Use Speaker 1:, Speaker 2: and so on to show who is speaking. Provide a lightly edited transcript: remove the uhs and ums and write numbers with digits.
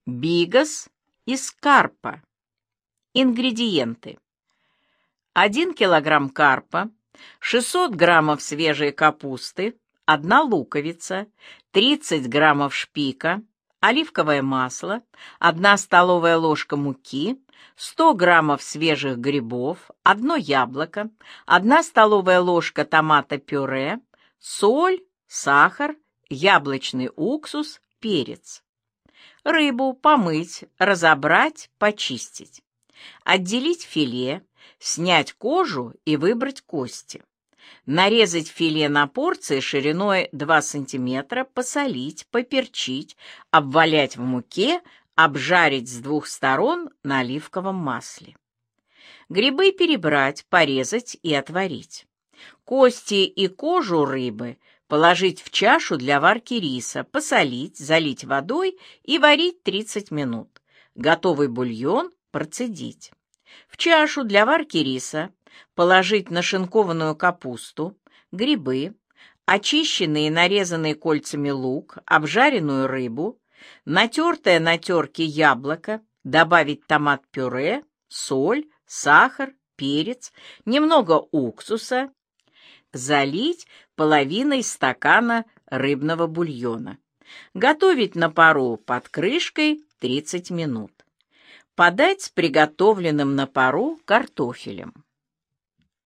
Speaker 1: Бигос из карпа. Ингредиенты: 1 килограмм карпа, 600 граммов свежей капусты, 1 луковица, 30 граммов шпика, оливковое масло, 1 столовая ложка муки, 100 граммов свежих грибов, 1 яблоко, 1 столовая ложка томата-пюре, соль, сахар, яблочный уксус, перец. Рыбу помыть, разобрать, почистить. Отделить филе, снять кожу и выбрать кости. Нарезать филе на порции шириной 2 см, посолить, поперчить, обвалять в муке, обжарить с 2 сторон на оливковом масле. Грибы перебрать, порезать и отварить. Кости и кожу рыбы положить в чашу для варки риса, посолить, залить водой и варить 30 минут. Готовый бульон процедить. В чашу для варки риса положить нашинкованную капусту, грибы, очищенный и нарезанный кольцами лук, обжаренную рыбу, натертое на терке яблоко, добавить томат-пюре, соль, сахар, перец, немного уксуса, залить половиной стакана рыбного бульона. Готовить на пару под крышкой 30 минут. Подать с приготовленным на пару картофелем.